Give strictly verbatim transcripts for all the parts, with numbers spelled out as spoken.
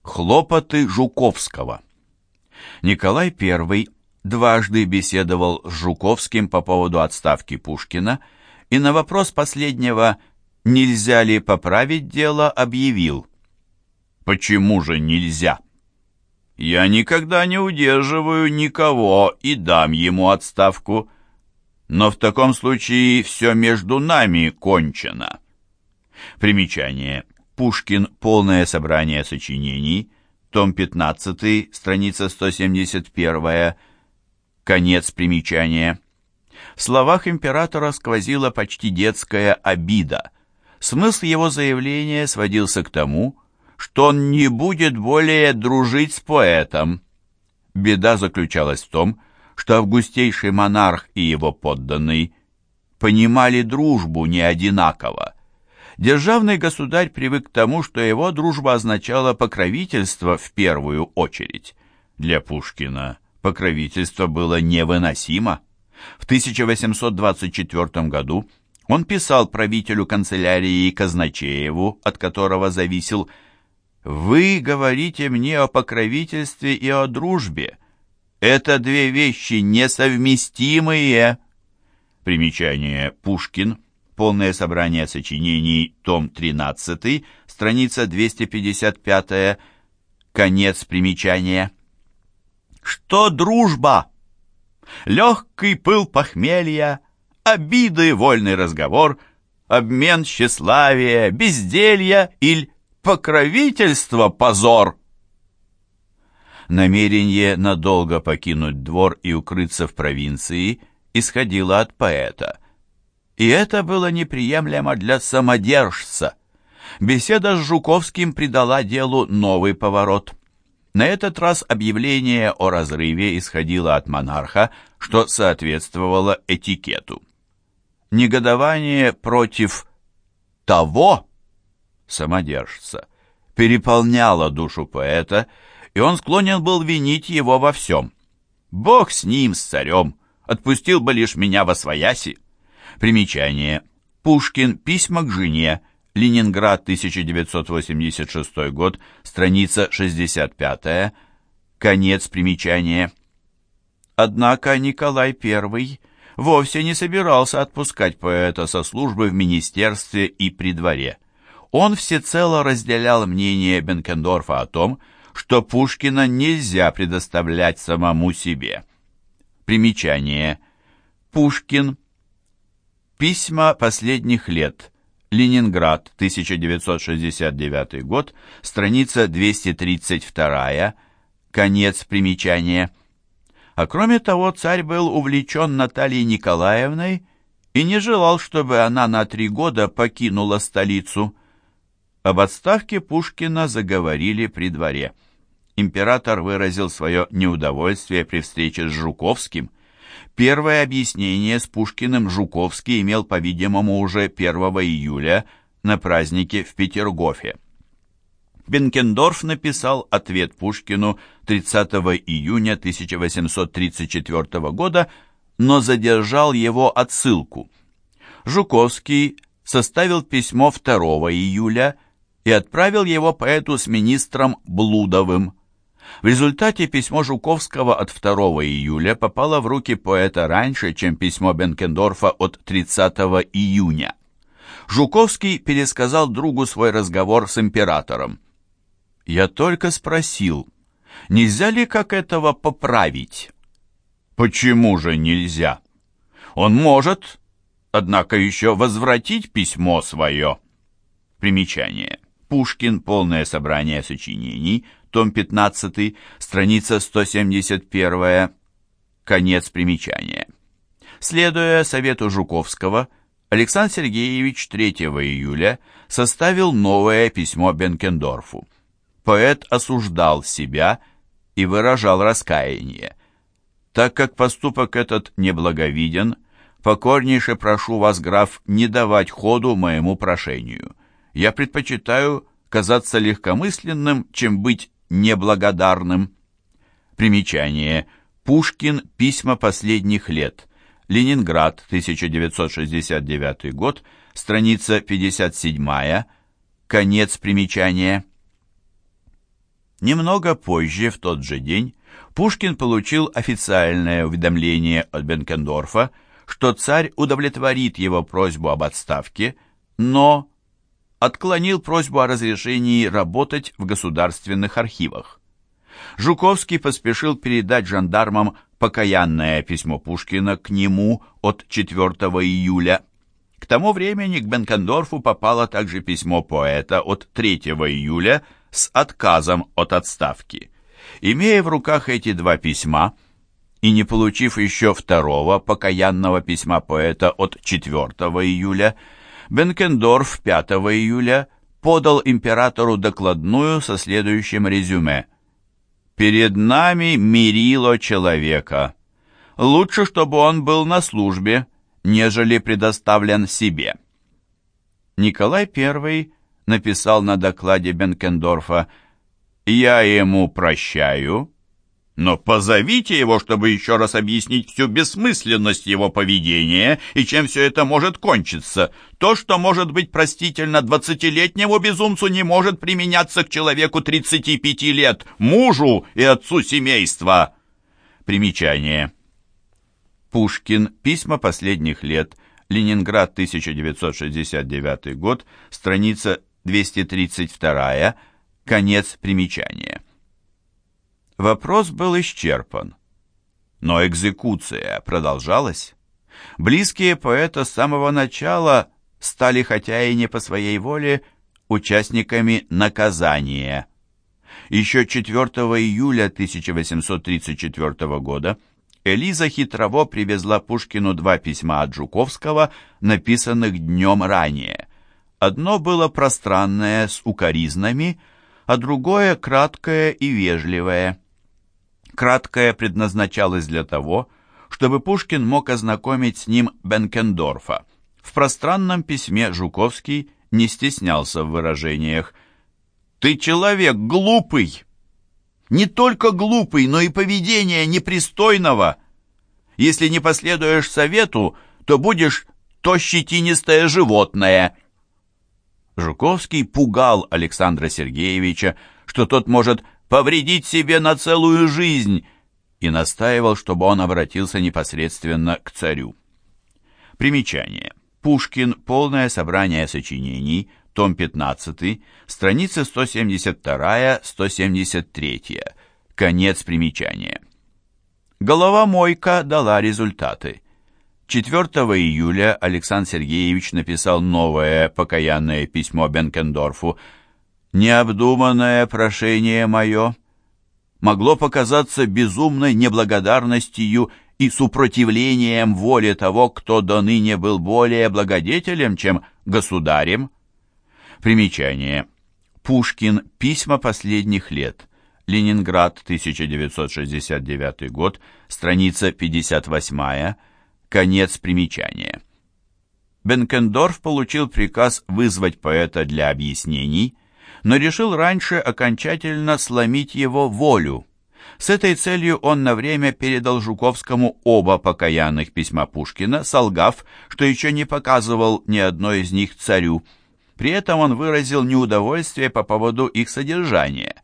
Хлопоты Жуковского. Николай Первый дважды беседовал с Жуковским по поводу отставки Пушкина и на вопрос последнего «нельзя ли поправить дело?» объявил: «Почему же нельзя? Я никогда не удерживаю никого и дам ему отставку, но в таком случае все между нами кончено». Примечание. Пушкин. Полное собрание сочинений. Том пятнадцатый, страница сто семьдесят один. Конец примечания. В словах императора сквозила почти детская обида. Смысл его заявления сводился к тому, что он не будет более дружить с поэтом. Беда заключалась в том, что августейший монарх и его подданный понимали дружбу не одинаково. Державный государь привык к тому, что его дружба означала покровительство в первую очередь. Для Пушкина покровительство было невыносимо. В тысяча восемьсот двадцать четвёртом году он писал правителю канцелярии Казначееву, от которого зависел: «Вы говорите мне о покровительстве и о дружбе. Это две вещи несовместимые». Примечание. Пушкин. Полное собрание сочинений, том тринадцатый, страница двести пятьдесят пять. Конец примечания. Что дружба? Легкий пыл похмелья, обиды, вольный разговор, обмен тщеславия, безделья или покровительство, позор. Намерение надолго покинуть двор и укрыться в провинции исходило от поэта. И это было неприемлемо для самодержца. Беседа с Жуковским придала делу новый поворот. На этот раз объявление о разрыве исходило от монарха, что соответствовало этикету. Негодование против того самодержца переполняло душу поэта, и он склонен был винить его во всем. «Бог с ним, с царем, отпустил бы лишь меня восвояси». Примечание. Пушкин. Письма к жене. Ленинград, тысяча девятьсот восемьдесят шестой год, страница шестьдесят пять. Конец примечания. Однако Николай Первый вовсе не собирался отпускать поэта со службы в министерстве и при дворе. Он всецело разделял мнение Бенкендорфа о том, что Пушкина нельзя предоставлять самому себе. Примечание. Пушкин. Письма последних лет. Ленинград, тысяча девятьсот шестьдесят девятый год, страница двести тридцать два. Конец примечания. А кроме того, царь был увлечен Натальей Николаевной и не желал, чтобы она на три года покинула столицу. Об отставке Пушкина заговорили при дворе. Император выразил свое неудовольствие при встрече с Жуковским. Первое объяснение с Пушкиным Жуковский имел, по-видимому, уже первого июля на празднике в Петергофе. Бенкендорф написал ответ Пушкину тридцатого июня тысяча восемьсот тридцать четвёртого года, но задержал его отсылку. Жуковский составил письмо второго июля и отправил его поэту с министром Блудовым. В результате письмо Жуковского от второго июля попало в руки поэта раньше, чем письмо Бенкендорфа от тридцатого июня. Жуковский пересказал другу свой разговор с императором. «Я только спросил, нельзя ли как этого поправить?» «Почему же нельзя? Он может, однако, еще возвратить письмо свое». Примечание. Пушкин. Полное собрание сочинений. Том пятнадцатый, страница сто семьдесят один. Конец примечания. Следуя совету Жуковского, Александр Сергеевич третьего июля составил новое письмо Бенкендорфу. Поэт осуждал себя и выражал раскаяние. «Так как поступок этот неблаговиден, покорнейше прошу вас, граф, не давать ходу моему прошению. Я предпочитаю казаться легкомысленным, чем быть неблагодарным». Примечание. Пушкин. Письма последних лет. Ленинград, тысяча девятьсот шестьдесят девятый год, страница пятьдесят семь. Конец примечания. Немного позже, в тот же день, Пушкин получил официальное уведомление от Бенкендорфа, что царь удовлетворит его просьбу об отставке, но отклонил просьбу о разрешении работать в государственных архивах. Жуковский поспешил передать жандармам покаянное письмо Пушкина к нему от четвёртого июля. К тому времени к Бенкендорфу попало также письмо поэта от третьего июля с отказом от отставки. Имея в руках эти два письма и не получив еще второго покаянного письма поэта от четвёртого июля, Бенкендорф пятого июля подал императору докладную со следующим резюме: «Перед нами мерило человека. Лучше, чтобы он был на службе, нежели предоставлен себе». Николай Первый написал на докладе Бенкендорфа: «Я ему прощаю, но позовите его, чтобы еще раз объяснить всю бессмысленность его поведения и чем все это может кончиться. То, что может быть простительно двадцатилетнему безумцу, не может применяться к человеку тридцати пяти лет, мужу и отцу семейства». Примечание. Пушкин. Письма последних лет. Ленинград, тысяча девятьсот шестьдесят девятый год. Страница двести тридцать два. Конец примечания. Вопрос был исчерпан, но экзекуция продолжалась. Близкие поэта с самого начала стали, хотя и не по своей воле, участниками наказания. Еще четвёртого июля тысяча восемьсот тридцать четвёртого года Элиза Хитрово привезла Пушкину два письма от Жуковского, написанных днем ранее. Одно было пространное, с укоризнами, а другое краткое и вежливое. Краткое предназначалось для того, чтобы Пушкин мог ознакомить с ним Бенкендорфа. В пространном письме Жуковский не стеснялся в выражениях. «Ты человек глупый, не только глупый, но и поведение непристойного. Если не последуешь совету, то будешь то щетинистое животное». Жуковский пугал Александра Сергеевича, что тот может повредить себе на целую жизнь, и настаивал, чтобы он обратился непосредственно к царю. Примечание. Пушкин. Полное собрание сочинений. Том пятнадцатый. Страницы сто семьдесят два — сто семьдесят три. Конец примечания. Головомойка дала результаты. четвёртого июля Александр Сергеевич написал новое покаянное письмо Бенкендорфу. «Необдуманное прошение мое могло показаться безумной неблагодарностью и супротивлением воле того, кто до ныне был более благодетелем, чем государем». Примечание. Пушкин. Письма последних лет. Ленинград, тысяча девятьсот шестьдесят девятый год. Страница пятьдесят восемь. Конец примечания. Бенкендорф получил приказ вызвать поэта для объяснений, но решил раньше окончательно сломить его волю. С этой целью он на время передал Жуковскому оба покаянных письма Пушкина, солгав, что еще не показывал ни одно из них царю. При этом он выразил неудовольствие по поводу их содержания.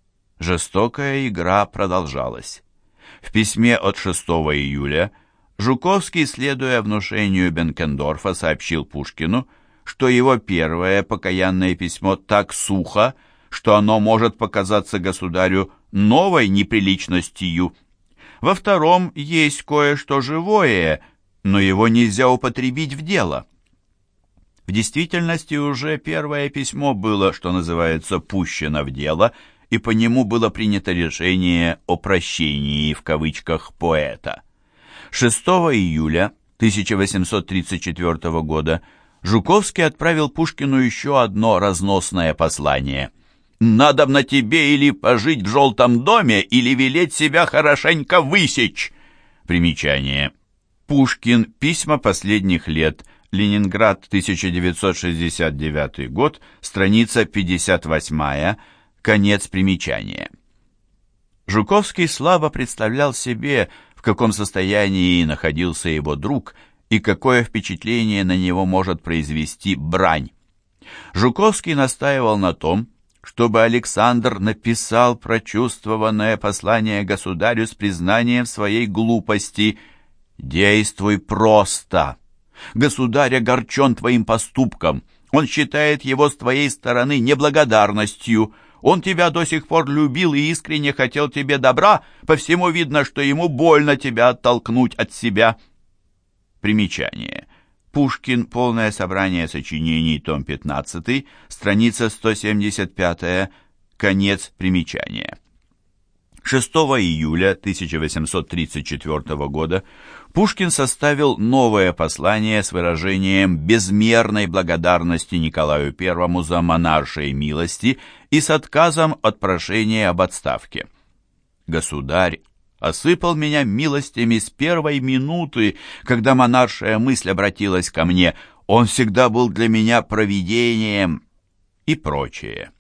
Жестокая игра продолжалась. В письме от шестого июля Жуковский, следуя внушению Бенкендорфа, сообщил Пушкину, что его первое покаянное письмо так сухо, что оно может показаться государю новой неприличностью. Во втором есть кое-что живое, но его нельзя употребить в дело. В действительности уже первое письмо было, что называется, пущено в дело, и по нему было принято решение о «прощении» в кавычках поэта. шестого июля тысяча восемьсот тридцать четвёртого года Жуковский отправил Пушкину еще одно разносное послание. «Надобно тебе или пожить в желтом доме, или велеть себя хорошенько высечь». Примечание. Пушкин. Письма последних лет. Ленинград, тысяча девятьсот шестьдесят девятый год. Страница пятьдесят восемь. Конец примечания. Жуковский слабо представлял себе, в каком состоянии находился его друг и какое впечатление на него может произвести брань. Жуковский настаивал на том, чтобы Александр написал прочувствованное послание государю с признанием своей глупости. Действуй просто. Государь огорчен твоим поступком. Он считает его с твоей стороны неблагодарностью. Он тебя до сих пор любил и искренне хотел тебе добра. По всему видно, что ему больно тебя оттолкнуть от себя. Примечание. Пушкин. Полное собрание сочинений. Том пятнадцатый. Страница сто семьдесят пять. Конец примечания. шестого июля тысяча восемьсот тридцать четвёртого года Пушкин составил новое послание с выражением безмерной благодарности Николаю Первому за монаршие милости и с отказом от прошения об отставке. «Государь осыпал меня милостями с первой минуты, когда монаршая мысль обратилась ко мне. Он всегда был для меня провидением» и прочее.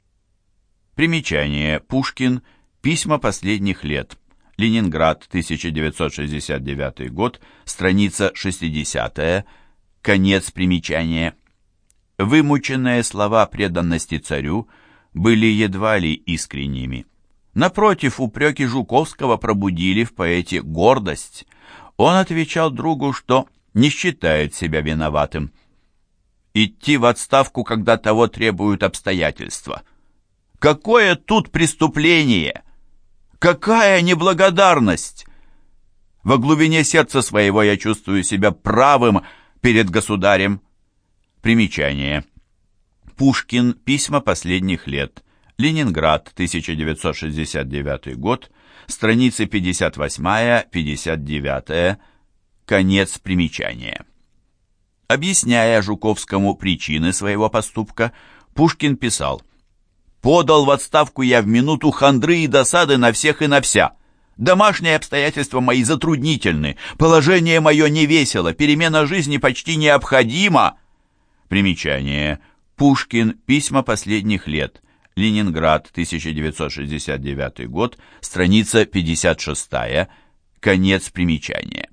Примечание. Пушкин. Письма последних лет. Ленинград, тысяча девятьсот шестьдесят девятый год, страница шестидесятая. Конец примечания. Вымученные слова преданности царю были едва ли искренними. Напротив, упреки Жуковского пробудили в поэте гордость. Он отвечал другу, что не считает себя виноватым. Идти в отставку, когда того требуют обстоятельства. Какое тут преступление? Какая неблагодарность! Во глубине сердца своего я чувствую себя правым перед государем. Примечание. Пушкин. Письма последних лет. Ленинград, тысяча девятьсот шестьдесят девятый год, страницы пятьдесят восемь — пятьдесят девять. Конец примечания. Объясняя Жуковскому причины своего поступка, Пушкин писал: «Подал в отставку я в минуту хандры и досады на всех и на вся. Домашние обстоятельства мои затруднительны, положение мое невесело, перемена жизни почти необходима». Примечание. Пушкин. Письма последних лет. Ленинград, тысяча девятьсот шестьдесят девятый год, страница пятьдесят шесть. Конец примечания.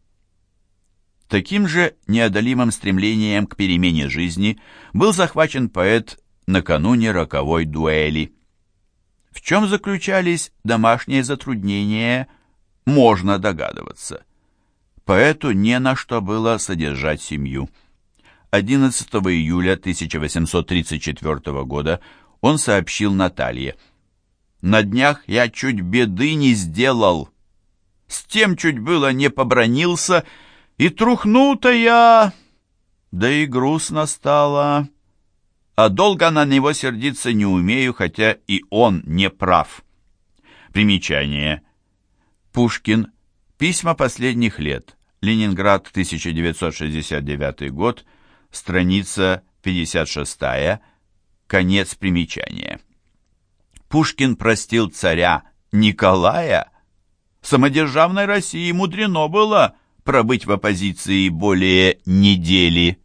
Таким же неодолимым стремлением к перемене жизни был захвачен поэт накануне роковой дуэли. В чем заключались домашние затруднения, можно догадываться. Поэту не на что было содержать семью. одиннадцатого июля тысяча восемьсот тридцать четвёртого года он сообщил Наталье: «На днях я чуть беды не сделал, с тем чуть было не побранился, и трухну-то я, да и грустно стало, а долго на него сердиться не умею, хотя и он не прав». Примечание. Пушкин. Письма последних лет. Ленинград, тысяча девятьсот шестьдесят девятый год, страница пятьдесят шесть. Конец примечания. Пушкин простил царя Николая? В самодержавной России мудрено было пробыть в оппозиции более недели.